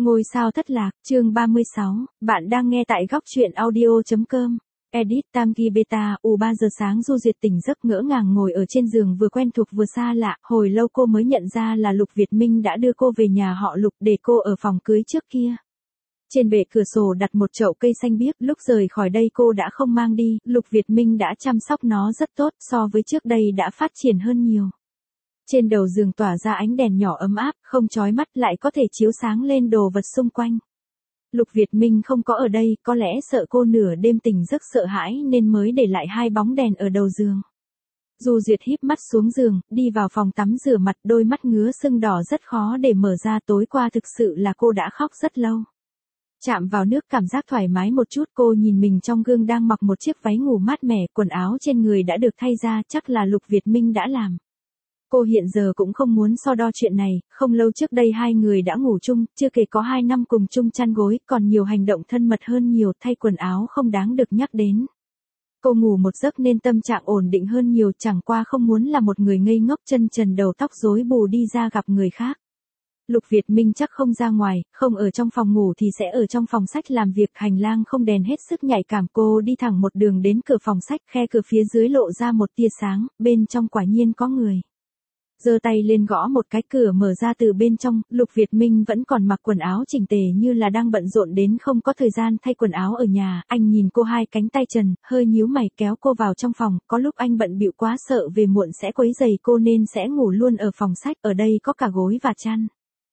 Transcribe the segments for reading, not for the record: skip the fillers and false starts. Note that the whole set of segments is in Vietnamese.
Ngôi sao thất lạc, chương 36, bạn đang nghe tại góc truyện audio.com. Edit Tamgi Beta, 3 giờ sáng Du Duyệt tỉnh giấc ngỡ ngàng ngồi ở trên giường vừa quen thuộc vừa xa lạ, hồi lâu cô mới nhận ra là Lục Việt Minh đã đưa cô về nhà họ Lục để cô ở phòng cưới trước kia. Trên bệ cửa sổ đặt một chậu cây xanh biếc, lúc rời khỏi đây cô đã không mang đi, Lục Việt Minh đã chăm sóc nó rất tốt, so với trước đây đã phát triển hơn nhiều. Trên đầu giường tỏa ra ánh đèn nhỏ ấm áp, không chói mắt lại có thể chiếu sáng lên đồ vật xung quanh. Lục Việt Minh không có ở đây, có lẽ sợ cô nửa đêm tỉnh giấc sợ hãi nên mới để lại hai bóng đèn ở đầu giường. Du Duyệt híp mắt xuống giường, đi vào phòng tắm rửa mặt, đôi mắt ngứa sưng đỏ rất khó để mở ra, tối qua thực sự là cô đã khóc rất lâu. Chạm vào nước cảm giác thoải mái một chút, cô nhìn mình trong gương đang mặc một chiếc váy ngủ mát mẻ, quần áo trên người đã được thay ra, chắc là Lục Việt Minh đã làm. Cô hiện giờ cũng không muốn so đo chuyện này, không lâu trước đây hai người đã ngủ chung, chưa kể có 2 năm cùng chung chăn gối, còn nhiều hành động thân mật hơn nhiều, thay quần áo không đáng được nhắc đến. Cô ngủ một giấc nên tâm trạng ổn định hơn nhiều, chẳng qua không muốn là một người ngây ngốc chân trần đầu tóc rối bù đi ra gặp người khác. Lục Việt Minh chắc không ra ngoài, không ở trong phòng ngủ thì sẽ ở trong phòng sách làm việc, hành lang không đèn hết sức nhạy cảm, cô đi thẳng một đường đến cửa phòng sách, khe cửa phía dưới lộ ra một tia sáng, bên trong quả nhiên có người. Giơ tay lên gõ một cái, cửa mở ra từ bên trong, Lục Việt Minh vẫn còn mặc quần áo chỉnh tề như là đang bận rộn đến không có thời gian thay quần áo ở nhà, anh nhìn cô hai cánh tay trần, hơi nhíu mày kéo cô vào trong phòng, có lúc anh bận bịu quá sợ về muộn sẽ quấy rầy cô nên sẽ ngủ luôn ở phòng sách, ở đây có cả gối và chăn.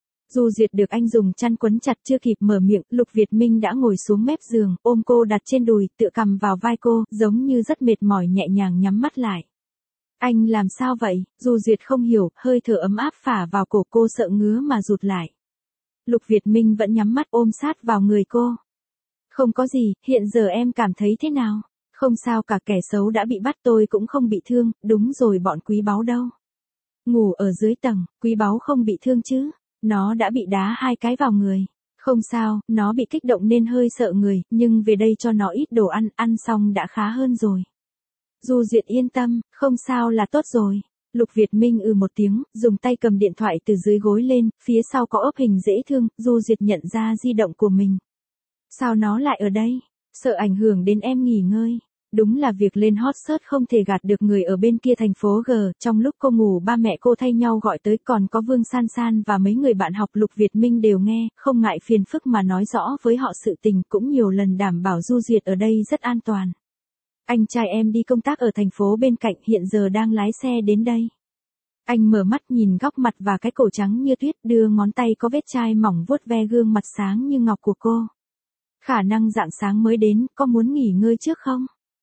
Du Duyệt được anh dùng chăn quấn chặt chưa kịp mở miệng, Lục Việt Minh đã ngồi xuống mép giường, ôm cô đặt trên đùi, tựa cằm vào vai cô, giống như rất mệt mỏi nhẹ nhàng nhắm mắt lại. Anh làm sao vậy? Du Duyệt không hiểu, hơi thở ấm áp phả vào cổ cô sợ ngứa mà rụt lại. Lục Việt Minh vẫn nhắm mắt ôm sát vào người cô. Không có gì, hiện giờ em cảm thấy thế nào? Không sao cả, kẻ xấu đã bị bắt, tôi cũng không bị thương, đúng rồi, bọn quý báu đâu? Ngủ ở dưới tầng, quý báu không bị thương chứ? Nó đã bị đá 2 cái vào người. Không sao, nó bị kích động nên hơi sợ người, nhưng về đây cho nó ít đồ ăn, ăn xong đã khá hơn rồi. Du Duyệt yên tâm, không sao là tốt rồi. Lục Việt Minh một tiếng, dùng tay cầm điện thoại từ dưới gối lên, phía sau có ốp hình dễ thương, Du Duyệt nhận ra di động của mình. Sao nó lại ở đây? Sợ ảnh hưởng đến em nghỉ ngơi. Đúng là việc lên hot search không thể gạt được người ở bên kia thành phố G, trong lúc cô ngủ ba mẹ cô thay nhau gọi tới, còn có Vương San San và mấy người bạn học. Lục Việt Minh đều nghe, không ngại phiền phức mà nói rõ với họ sự tình, cũng nhiều lần đảm bảo Du Duyệt ở đây rất an toàn. Anh trai em đi công tác ở thành phố bên cạnh, hiện giờ đang lái xe đến đây. Anh mở mắt nhìn góc mặt và cái cổ trắng như tuyết, đưa ngón tay có vết chai mỏng vuốt ve gương mặt sáng như ngọc của cô. Khả năng rạng sáng mới đến, có muốn nghỉ ngơi trước không?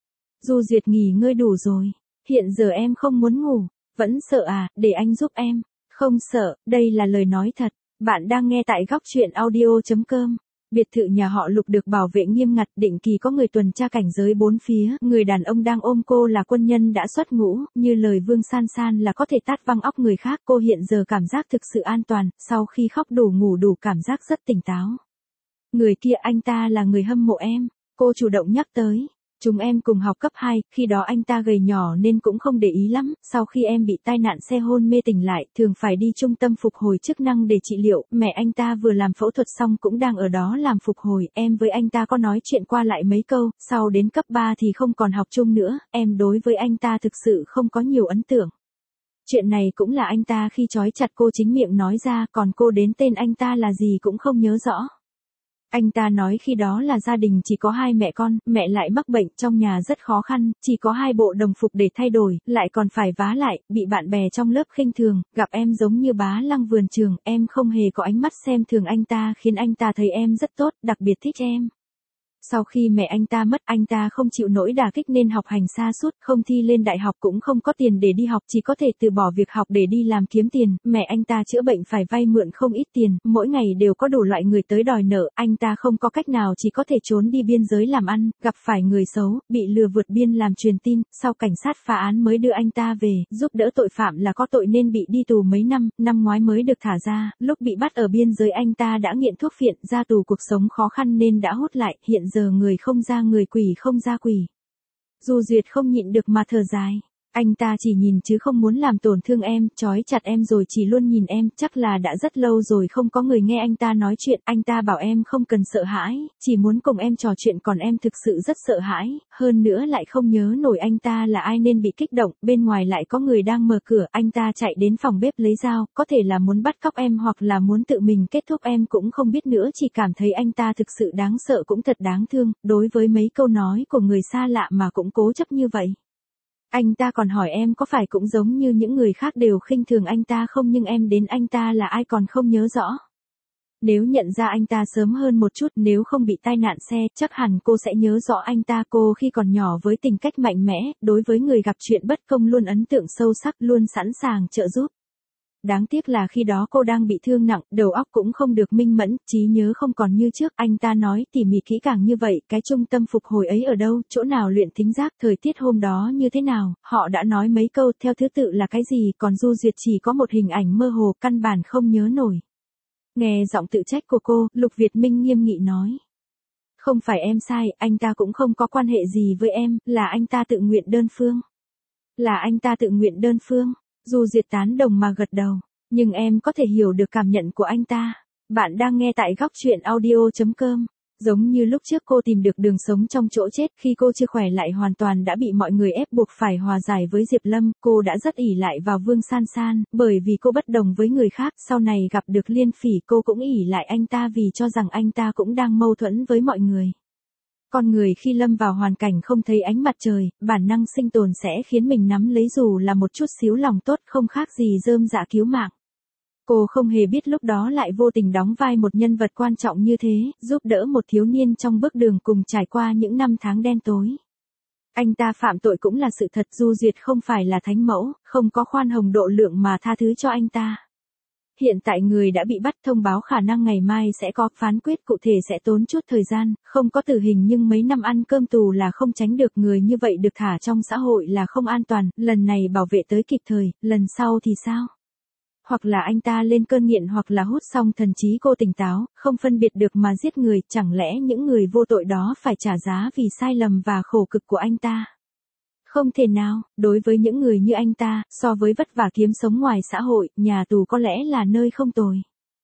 Du Duyệt nghỉ ngơi đủ rồi. Hiện giờ em không muốn ngủ. Vẫn sợ à, để anh giúp em. Không sợ, đây là lời nói thật. Bạn đang nghe tại góc truyện audio.com. Biệt thự nhà họ Lục được bảo vệ nghiêm ngặt, định kỳ có người tuần tra cảnh giới bốn phía, người đàn ông đang ôm cô là quân nhân đã xuất ngũ, như lời Vương San San là có thể tát văng óc người khác, cô hiện giờ cảm giác thực sự an toàn, sau khi khóc đủ ngủ đủ cảm giác rất tỉnh táo. Người kia anh ta là người hâm mộ em, cô chủ động nhắc tới. Chúng em cùng học cấp 2, khi đó anh ta gầy nhỏ nên cũng không để ý lắm, sau khi em bị tai nạn xe hôn mê tỉnh lại, thường phải đi trung tâm phục hồi chức năng để trị liệu, mẹ anh ta vừa làm phẫu thuật xong cũng đang ở đó làm phục hồi, em với anh ta có nói chuyện qua lại mấy câu, sau đến cấp 3 thì không còn học chung nữa, em đối với anh ta thực sự không có nhiều ấn tượng. Chuyện này cũng là anh ta khi trói chặt cô chính miệng nói ra, còn cô đến tên anh ta là gì cũng không nhớ rõ. Anh ta nói khi đó là gia đình chỉ có 2 mẹ con, mẹ lại mắc bệnh, trong nhà rất khó khăn, chỉ có 2 bộ đồng phục để thay đổi, lại còn phải vá lại, bị bạn bè trong lớp khinh thường, gặp em giống như bá lăng vườn trường, em không hề có ánh mắt xem thường anh ta, khiến anh ta thấy em rất tốt, đặc biệt thích em. Sau khi mẹ anh ta mất, anh ta không chịu nỗi đả kích nên học hành sa sút, không thi lên đại học, cũng không có tiền để đi học, chỉ có thể từ bỏ việc học để đi làm kiếm tiền. Mẹ anh ta chữa bệnh phải vay mượn không ít tiền, mỗi ngày đều có đủ loại người tới đòi nợ, anh ta không có cách nào chỉ có thể trốn đi biên giới làm ăn, gặp phải người xấu, bị lừa vượt biên làm truyền tin, sau cảnh sát phá án mới đưa anh ta về, giúp đỡ tội phạm là có tội nên bị đi tù mấy năm, năm ngoái mới được thả ra, lúc bị bắt ở biên giới anh ta đã nghiện thuốc phiện, ra tù cuộc sống khó khăn nên đã hút lại, hiện giờ người không ra người, quỷ không ra quỷ. Du Duyệt không nhịn được mà thở dài. Anh ta chỉ nhìn chứ không muốn làm tổn thương em, trói chặt em rồi chỉ luôn nhìn em, chắc là đã rất lâu rồi không có người nghe anh ta nói chuyện, anh ta bảo em không cần sợ hãi, chỉ muốn cùng em trò chuyện còn em thực sự rất sợ hãi, hơn nữa lại không nhớ nổi anh ta là ai nên bị kích động, bên ngoài lại có người đang mở cửa, anh ta chạy đến phòng bếp lấy dao, có thể là muốn bắt cóc em hoặc là muốn tự mình kết thúc em cũng không biết nữa, chỉ cảm thấy anh ta thực sự đáng sợ cũng thật đáng thương, đối với mấy câu nói của người xa lạ mà cũng cố chấp như vậy. Anh ta còn hỏi em có phải cũng giống như những người khác đều khinh thường anh ta không, nhưng em đến anh ta là ai còn không nhớ rõ. Nếu nhận ra anh ta sớm hơn một chút, nếu không bị tai nạn xe, chắc hẳn cô sẽ nhớ rõ anh ta. Cô khi còn nhỏ với tính cách mạnh mẽ, đối với người gặp chuyện bất công luôn ấn tượng sâu sắc, luôn sẵn sàng trợ giúp. Đáng tiếc là khi đó cô đang bị thương nặng, đầu óc cũng không được minh mẫn, trí nhớ không còn như trước. Anh ta nói tỉ mỉ kỹ càng như vậy, cái trung tâm phục hồi ấy ở đâu, chỗ nào luyện thính giác, thời tiết hôm đó như thế nào, họ đã nói mấy câu theo thứ tự là cái gì, còn Du Duyệt chỉ có một hình ảnh mơ hồ, căn bản không nhớ nổi. Nghe giọng tự trách của cô, Lục Việt Minh nghiêm nghị nói. Không phải em sai, anh ta cũng không có quan hệ gì với em, là anh ta tự nguyện đơn phương. Là anh ta tự nguyện đơn phương. Du Duyệt tán đồng mà gật đầu, nhưng em có thể hiểu được cảm nhận của anh ta. Bạn đang nghe tại góc truyện audio.com. Giống như lúc trước cô tìm được đường sống trong chỗ chết, khi cô chưa khỏe lại hoàn toàn đã bị mọi người ép buộc phải hòa giải với Diệp Lâm, cô đã rất ỷ lại vào Vương San San, bởi vì cô bất đồng với người khác, sau này gặp được Liên Phỉ cô cũng ỷ lại anh ta vì cho rằng anh ta cũng đang mâu thuẫn với mọi người. Con người khi lâm vào hoàn cảnh không thấy ánh mặt trời, bản năng sinh tồn sẽ khiến mình nắm lấy dù là một chút xíu lòng tốt, không khác gì rơm rạ cứu mạng. Cô không hề biết lúc đó lại vô tình đóng vai một nhân vật quan trọng như thế, giúp đỡ một thiếu niên trong bước đường cùng trải qua những năm tháng đen tối. Anh ta phạm tội cũng là sự thật, Du Duyệt không phải là thánh mẫu, không có khoan hồng độ lượng mà tha thứ cho anh ta. Hiện tại người đã bị bắt, thông báo khả năng ngày mai sẽ có phán quyết cụ thể, sẽ tốn chút thời gian, không có tử hình nhưng mấy năm ăn cơm tù là không tránh được, người như vậy được thả trong xã hội là không an toàn, lần này bảo vệ tới kịp thời, lần sau thì sao? Hoặc là anh ta lên cơn nghiện hoặc là hút xong thần trí cô tỉnh táo, không phân biệt được mà giết người, chẳng lẽ những người vô tội đó phải trả giá vì sai lầm và khổ cực của anh ta? Không thể nào, đối với những người như anh ta, so với vất vả kiếm sống ngoài xã hội, nhà tù có lẽ là nơi không tồi.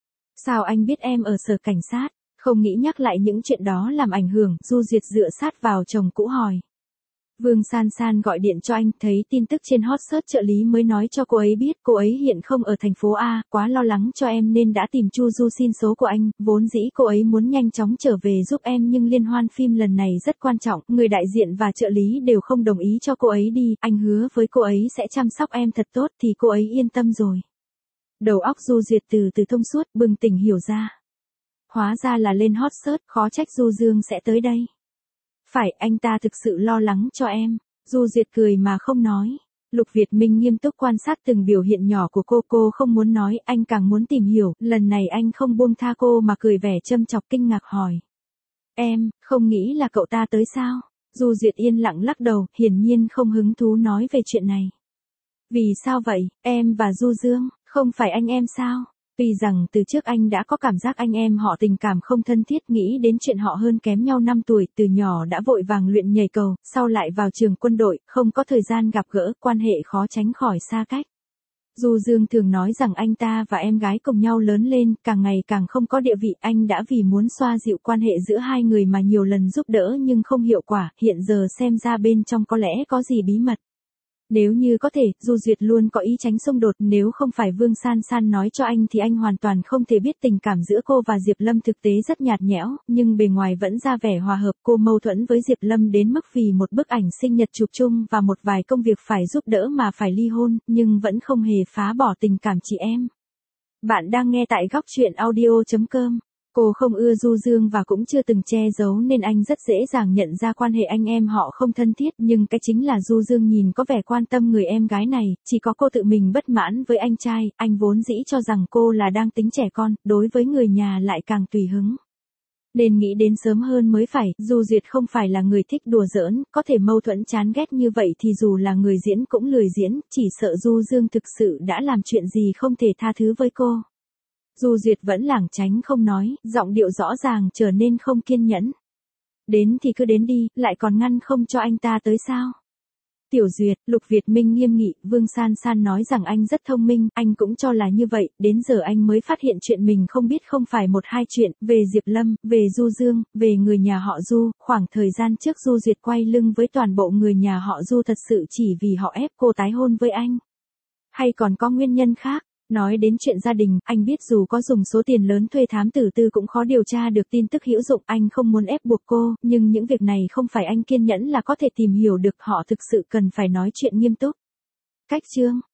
Sao anh biết em ở sở cảnh sát? Không nghĩ nhắc lại những chuyện đó làm ảnh hưởng, Du Duyệt dựa sát vào chồng cũ hỏi. Vương San San gọi điện cho anh, thấy tin tức trên hot search trợ lý mới nói cho cô ấy biết, cô ấy hiện không ở thành phố A, quá lo lắng cho em nên đã tìm Chu Du xin số của anh, vốn dĩ cô ấy muốn nhanh chóng trở về giúp em nhưng liên hoan phim lần này rất quan trọng, người đại diện và trợ lý đều không đồng ý cho cô ấy đi, anh hứa với cô ấy sẽ chăm sóc em thật tốt thì cô ấy yên tâm rồi. Đầu óc Du Duyệt từ từ thông suốt, bừng tỉnh hiểu ra. Hóa ra là lên hot search, khó trách Du Dương sẽ tới đây. Phải, anh ta thực sự lo lắng cho em. Du Duyệt cười mà không nói. Lục Việt Minh nghiêm túc quan sát từng biểu hiện nhỏ của cô không muốn nói, anh càng muốn tìm hiểu, lần này anh không buông tha cô mà cười vẻ châm chọc kinh ngạc hỏi. Em, không nghĩ là cậu ta tới sao? Du Duyệt yên lặng lắc đầu, hiển nhiên không hứng thú nói về chuyện này. Vì sao vậy, em và Du Dương, không phải anh em sao? Tuy rằng từ trước anh đã có cảm giác anh em họ tình cảm không thân thiết, nghĩ đến chuyện họ hơn kém nhau 5 tuổi, từ nhỏ đã vội vàng luyện nhảy cầu, sau lại vào trường quân đội, không có thời gian gặp gỡ, quan hệ khó tránh khỏi xa cách. Du Dương thường nói rằng anh ta và em gái cùng nhau lớn lên, càng ngày càng không có địa vị, anh đã vì muốn xoa dịu quan hệ giữa hai người mà nhiều lần giúp đỡ nhưng không hiệu quả, hiện giờ xem ra bên trong có lẽ có gì bí mật. Nếu như có thể, Du Duyệt luôn có ý tránh xung đột, nếu không phải Vương San San nói cho anh thì anh hoàn toàn không thể biết tình cảm giữa cô và Diệp Lâm thực tế rất nhạt nhẽo, nhưng bề ngoài vẫn ra vẻ hòa hợp. Cô mâu thuẫn với Diệp Lâm đến mức vì một bức ảnh sinh nhật chụp chung và một vài công việc phải giúp đỡ mà phải ly hôn, nhưng vẫn không hề phá bỏ tình cảm chị em. Bạn đang nghe tại góc truyện audio.com. Cô không ưa Du Dương và cũng chưa từng che giấu nên anh rất dễ dàng nhận ra quan hệ anh em họ không thân thiết, nhưng cái chính là Du Dương nhìn có vẻ quan tâm người em gái này, chỉ có cô tự mình bất mãn với anh trai, anh vốn dĩ cho rằng cô là đang tính trẻ con, đối với người nhà lại càng tùy hứng. Nên nghĩ đến sớm hơn mới phải, Du Duyệt không phải là người thích đùa giỡn, có thể mâu thuẫn chán ghét như vậy thì dù là người diễn cũng lười diễn, chỉ sợ Du Dương thực sự đã làm chuyện gì không thể tha thứ với cô. Du Duyệt vẫn lảng tránh không nói, giọng điệu rõ ràng trở nên không kiên nhẫn. Đến thì cứ đến đi, lại còn ngăn không cho anh ta tới sao? Tiểu Duyệt, Lục Việt Minh nghiêm nghị, Vương San San nói rằng anh rất thông minh, anh cũng cho là như vậy, đến giờ anh mới phát hiện chuyện mình không biết không phải một hai chuyện, về Diệp Lâm, về Du Dương, về người nhà họ Du, khoảng thời gian trước Du Duyệt quay lưng với toàn bộ người nhà họ Du thật sự chỉ vì họ ép cô tái hôn với anh. Hay còn có nguyên nhân khác? Nói đến chuyện gia đình, anh biết dù có dùng số tiền lớn thuê thám tử tư cũng khó điều tra được tin tức hữu dụng, anh không muốn ép buộc cô, nhưng những việc này không phải anh kiên nhẫn là có thể tìm hiểu được, họ thực sự cần phải nói chuyện nghiêm túc. Cách chương